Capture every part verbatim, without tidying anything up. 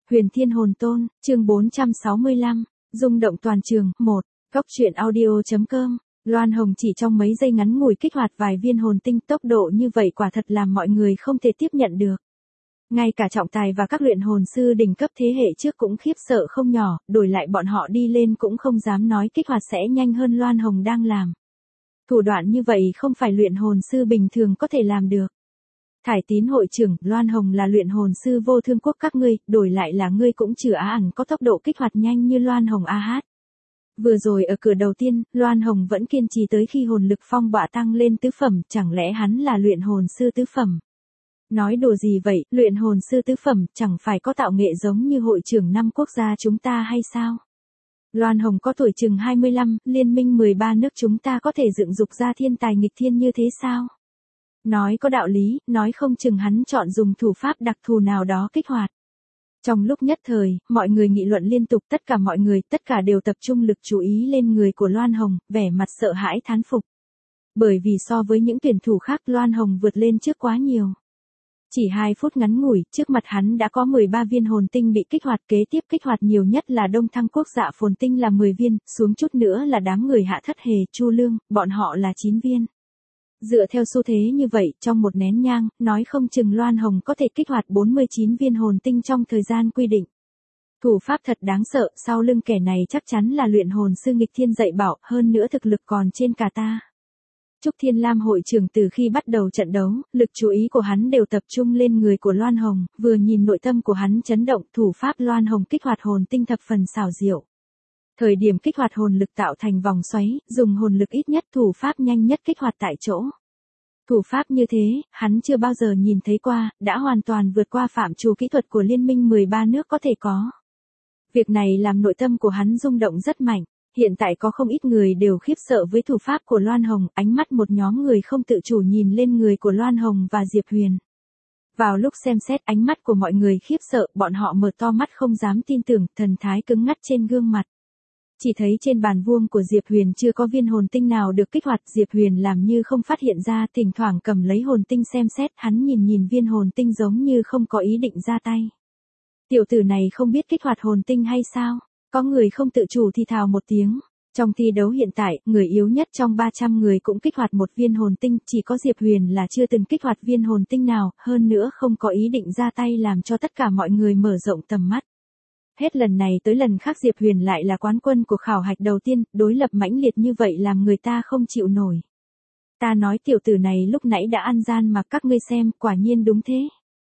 Huyền Thiên Hồn Tôn, chương bốn trăm sáu mươi lăm, rung động toàn trường, một, góc truyện audio.com, Loan Hồng chỉ trong mấy giây ngắn ngủi kích hoạt vài viên hồn tinh, tốc độ như vậy quả thật làm mọi người không thể tiếp nhận được. Ngay cả trọng tài và các luyện hồn sư đỉnh cấp thế hệ trước cũng khiếp sợ không nhỏ, đổi lại bọn họ đi lên cũng không dám nói kích hoạt sẽ nhanh hơn Loan Hồng đang làm. Thủ đoạn như vậy không phải luyện hồn sư bình thường có thể làm được. Thải Tín hội trưởng, Loan Hồng là luyện hồn sư vô thương quốc các ngươi, đổi lại là ngươi cũng chưa á ẩn có tốc độ kích hoạt nhanh như Loan Hồng a hát. Vừa rồi ở cửa đầu tiên, Loan Hồng vẫn kiên trì tới khi hồn lực phong bạ tăng lên tứ phẩm, chẳng lẽ hắn là luyện hồn sư tứ phẩm? Nói đùa gì vậy, luyện hồn sư tứ phẩm chẳng phải có tạo nghệ giống như hội trưởng năm quốc gia chúng ta hay sao? Loan Hồng có tuổi chừng hai mươi lăm, liên minh mười ba nước chúng ta có thể dựng dục ra thiên tài nghịch thiên như thế sao? Nói có đạo lý, nói không chừng hắn chọn dùng thủ pháp đặc thù nào đó kích hoạt. Trong lúc nhất thời, mọi người nghị luận liên tục, tất cả mọi người, tất cả đều tập trung lực chú ý lên người của Loan Hồng, vẻ mặt sợ hãi thán phục. Bởi vì so với những tuyển thủ khác, Loan Hồng vượt lên trước quá nhiều. Chỉ hai phút ngắn ngủi, trước mặt hắn đã có mười ba viên hồn tinh bị kích hoạt, kế tiếp kích hoạt nhiều nhất là Đông Thăng Quốc Dạ Phồn Tinh là mười viên, xuống chút nữa là đám người Hạ Thất Hề, Chu Lương, bọn họ là chín viên. Dựa theo xu thế như vậy, trong một nén nhang, nói không chừng Loan Hồng có thể kích hoạt bốn mươi chín viên hồn tinh trong thời gian quy định. Thủ pháp thật đáng sợ, sau lưng kẻ này chắc chắn là luyện hồn sư nghịch thiên dạy bảo, hơn nữa thực lực còn trên cả ta. Trúc Thiên Lam hội trưởng từ khi bắt đầu trận đấu, lực chú ý của hắn đều tập trung lên người của Loan Hồng, vừa nhìn nội tâm của hắn chấn động, thủ pháp Loan Hồng kích hoạt hồn tinh thập phần xảo diệu. Thời điểm kích hoạt hồn lực tạo thành vòng xoáy, dùng hồn lực ít nhất, thủ pháp nhanh nhất kích hoạt tại chỗ. Thủ pháp như thế, hắn chưa bao giờ nhìn thấy qua, đã hoàn toàn vượt qua phạm trù kỹ thuật của liên minh mười ba nước có thể có. Việc này làm nội tâm của hắn rung động rất mạnh. Hiện tại có không ít người đều khiếp sợ với thủ pháp của Loan Hồng, ánh mắt một nhóm người không tự chủ nhìn lên người của Loan Hồng và Diệp Huyền. Vào lúc xem xét, ánh mắt của mọi người khiếp sợ, bọn họ mở to mắt không dám tin tưởng, thần thái cứng ngắt trên gương mặt. Chỉ thấy trên bàn vuông của Diệp Huyền chưa có viên hồn tinh nào được kích hoạt, Diệp Huyền làm như không phát hiện ra, thỉnh thoảng cầm lấy hồn tinh xem xét, hắn nhìn nhìn viên hồn tinh giống như không có ý định ra tay. Tiểu tử này không biết kích hoạt hồn tinh hay sao? Có người không tự chủ thì thào một tiếng. Trong thi đấu hiện tại, người yếu nhất trong ba trăm người cũng kích hoạt một viên hồn tinh, chỉ có Diệp Huyền là chưa từng kích hoạt viên hồn tinh nào, hơn nữa không có ý định ra tay làm cho tất cả mọi người mở rộng tầm mắt. Hết lần này tới lần khác Diệp Huyền lại là quán quân của khảo hạch đầu tiên, đối lập mãnh liệt như vậy làm người ta không chịu nổi. Ta nói tiểu tử này lúc nãy đã ăn gian mà các ngươi xem, quả nhiên đúng thế.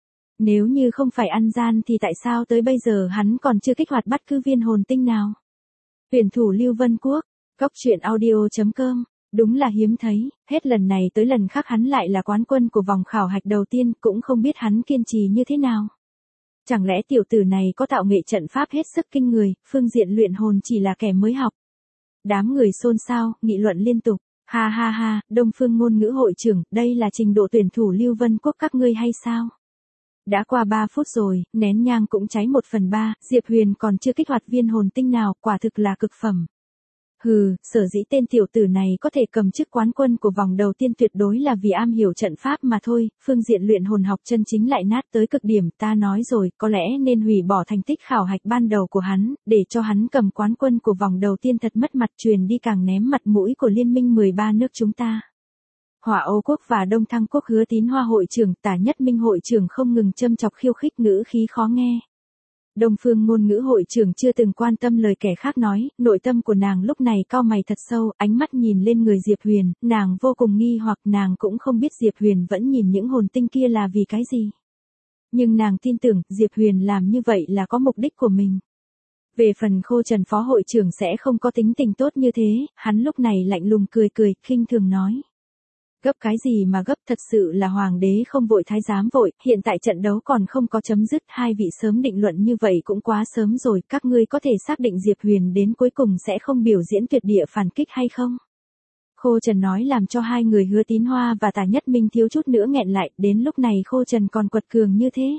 Nếu như không phải ăn gian thì tại sao tới bây giờ hắn còn chưa kích hoạt bất cứ viên hồn tinh nào? Tuyển thủ Lưu Vân Quốc, góc truyện audio.com, đúng là hiếm thấy, hết lần này tới lần khác hắn lại là quán quân của vòng khảo hạch đầu tiên, cũng không biết hắn kiên trì như thế nào. Chẳng lẽ tiểu tử này có tạo nghệ trận pháp hết sức kinh người, phương diện luyện hồn chỉ là kẻ mới học. Đám người xôn xao, nghị luận liên tục, ha ha ha, Đông Phương ngôn ngữ hội trưởng, đây là trình độ tuyển thủ Lưu Vân Quốc các ngươi hay sao? Đã qua ba phút rồi, nén nhang cũng cháy một phần ba, Diệp Huyền còn chưa kích hoạt viên hồn tinh nào, quả thực là cực phẩm. Hừ, sở dĩ tên tiểu tử này có thể cầm chức quán quân của vòng đầu tiên tuyệt đối là vì am hiểu trận pháp mà thôi, phương diện luyện hồn học chân chính lại nát tới cực điểm, ta nói rồi, có lẽ nên hủy bỏ thành tích khảo hạch ban đầu của hắn, để cho hắn cầm quán quân của vòng đầu tiên thật mất mặt, truyền đi càng ném mặt mũi của liên minh mười ba nước chúng ta. Hỏa Ô Quốc và Đông Thăng Quốc Hứa Tín Hoa hội trưởng, Tả Nhất Minh hội trưởng không ngừng châm chọc khiêu khích, ngữ khí khó nghe. Đông Phương ngôn ngữ hội trưởng chưa từng quan tâm lời kẻ khác nói, nội tâm của nàng lúc này cau mày thật sâu, ánh mắt nhìn lên người Diệp Huyền, nàng vô cùng nghi hoặc, nàng cũng không biết Diệp Huyền vẫn nhìn những hồn tinh kia là vì cái gì. Nhưng nàng tin tưởng, Diệp Huyền làm như vậy là có mục đích của mình. Về phần Khô Trần phó hội trưởng sẽ không có tính tình tốt như thế, hắn lúc này lạnh lùng cười cười, khinh thường nói. Gấp cái gì mà gấp, thật sự là hoàng đế không vội thái giám vội, hiện tại trận đấu còn không có chấm dứt, hai vị sớm định luận như vậy cũng quá sớm rồi, các ngươi có thể xác định Diệp Huyền đến cuối cùng sẽ không biểu diễn tuyệt địa phản kích hay không? Khô Trần nói làm cho hai người Hứa Tín Hoa và Tả Nhất Minh thiếu chút nữa nghẹn lại, đến lúc này Khô Trần còn quật cường như thế.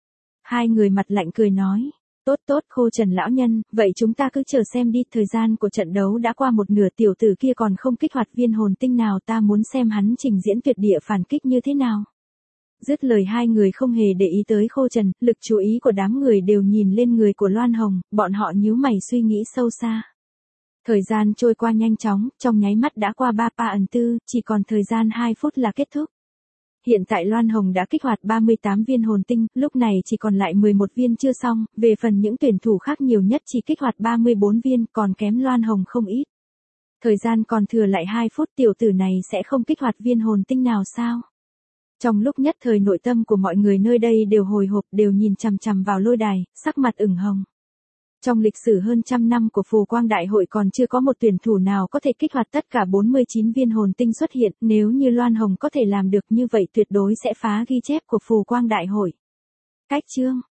Hai người mặt lạnh cười nói. Tốt tốt Khô Trần lão nhân, vậy chúng ta cứ chờ xem đi, thời gian của trận đấu đã qua một nửa, tiểu tử kia còn không kích hoạt viên hồn tinh nào, ta muốn xem hắn trình diễn tuyệt địa phản kích như thế nào. Dứt lời hai người không hề để ý tới Khô Trần, lực chú ý của đám người đều nhìn lên người của Loan Hồng, bọn họ nhíu mày suy nghĩ sâu xa. Thời gian trôi qua nhanh chóng, trong nháy mắt đã qua ba pa ẩn tư, chỉ còn thời gian hai phút là kết thúc. Hiện tại Loan Hồng đã kích hoạt ba mươi tám viên hồn tinh, lúc này chỉ còn lại mười một viên chưa xong, về phần những tuyển thủ khác nhiều nhất chỉ kích hoạt ba mươi bốn viên, còn kém Loan Hồng không ít. Thời gian còn thừa lại hai phút, tiểu tử này sẽ không kích hoạt viên hồn tinh nào sao? Trong lúc nhất thời nội tâm của mọi người nơi đây đều hồi hộp, đều nhìn chằm chằm vào lôi đài, sắc mặt ửng hồng. Trong lịch sử hơn trăm năm của Phù Quang Đại hội còn chưa có một tuyển thủ nào có thể kích hoạt tất cả bốn mươi chín viên hồn tinh xuất hiện, nếu như Loan Hồng có thể làm được như vậy tuyệt đối sẽ phá ghi chép của Phù Quang Đại hội. Cách chương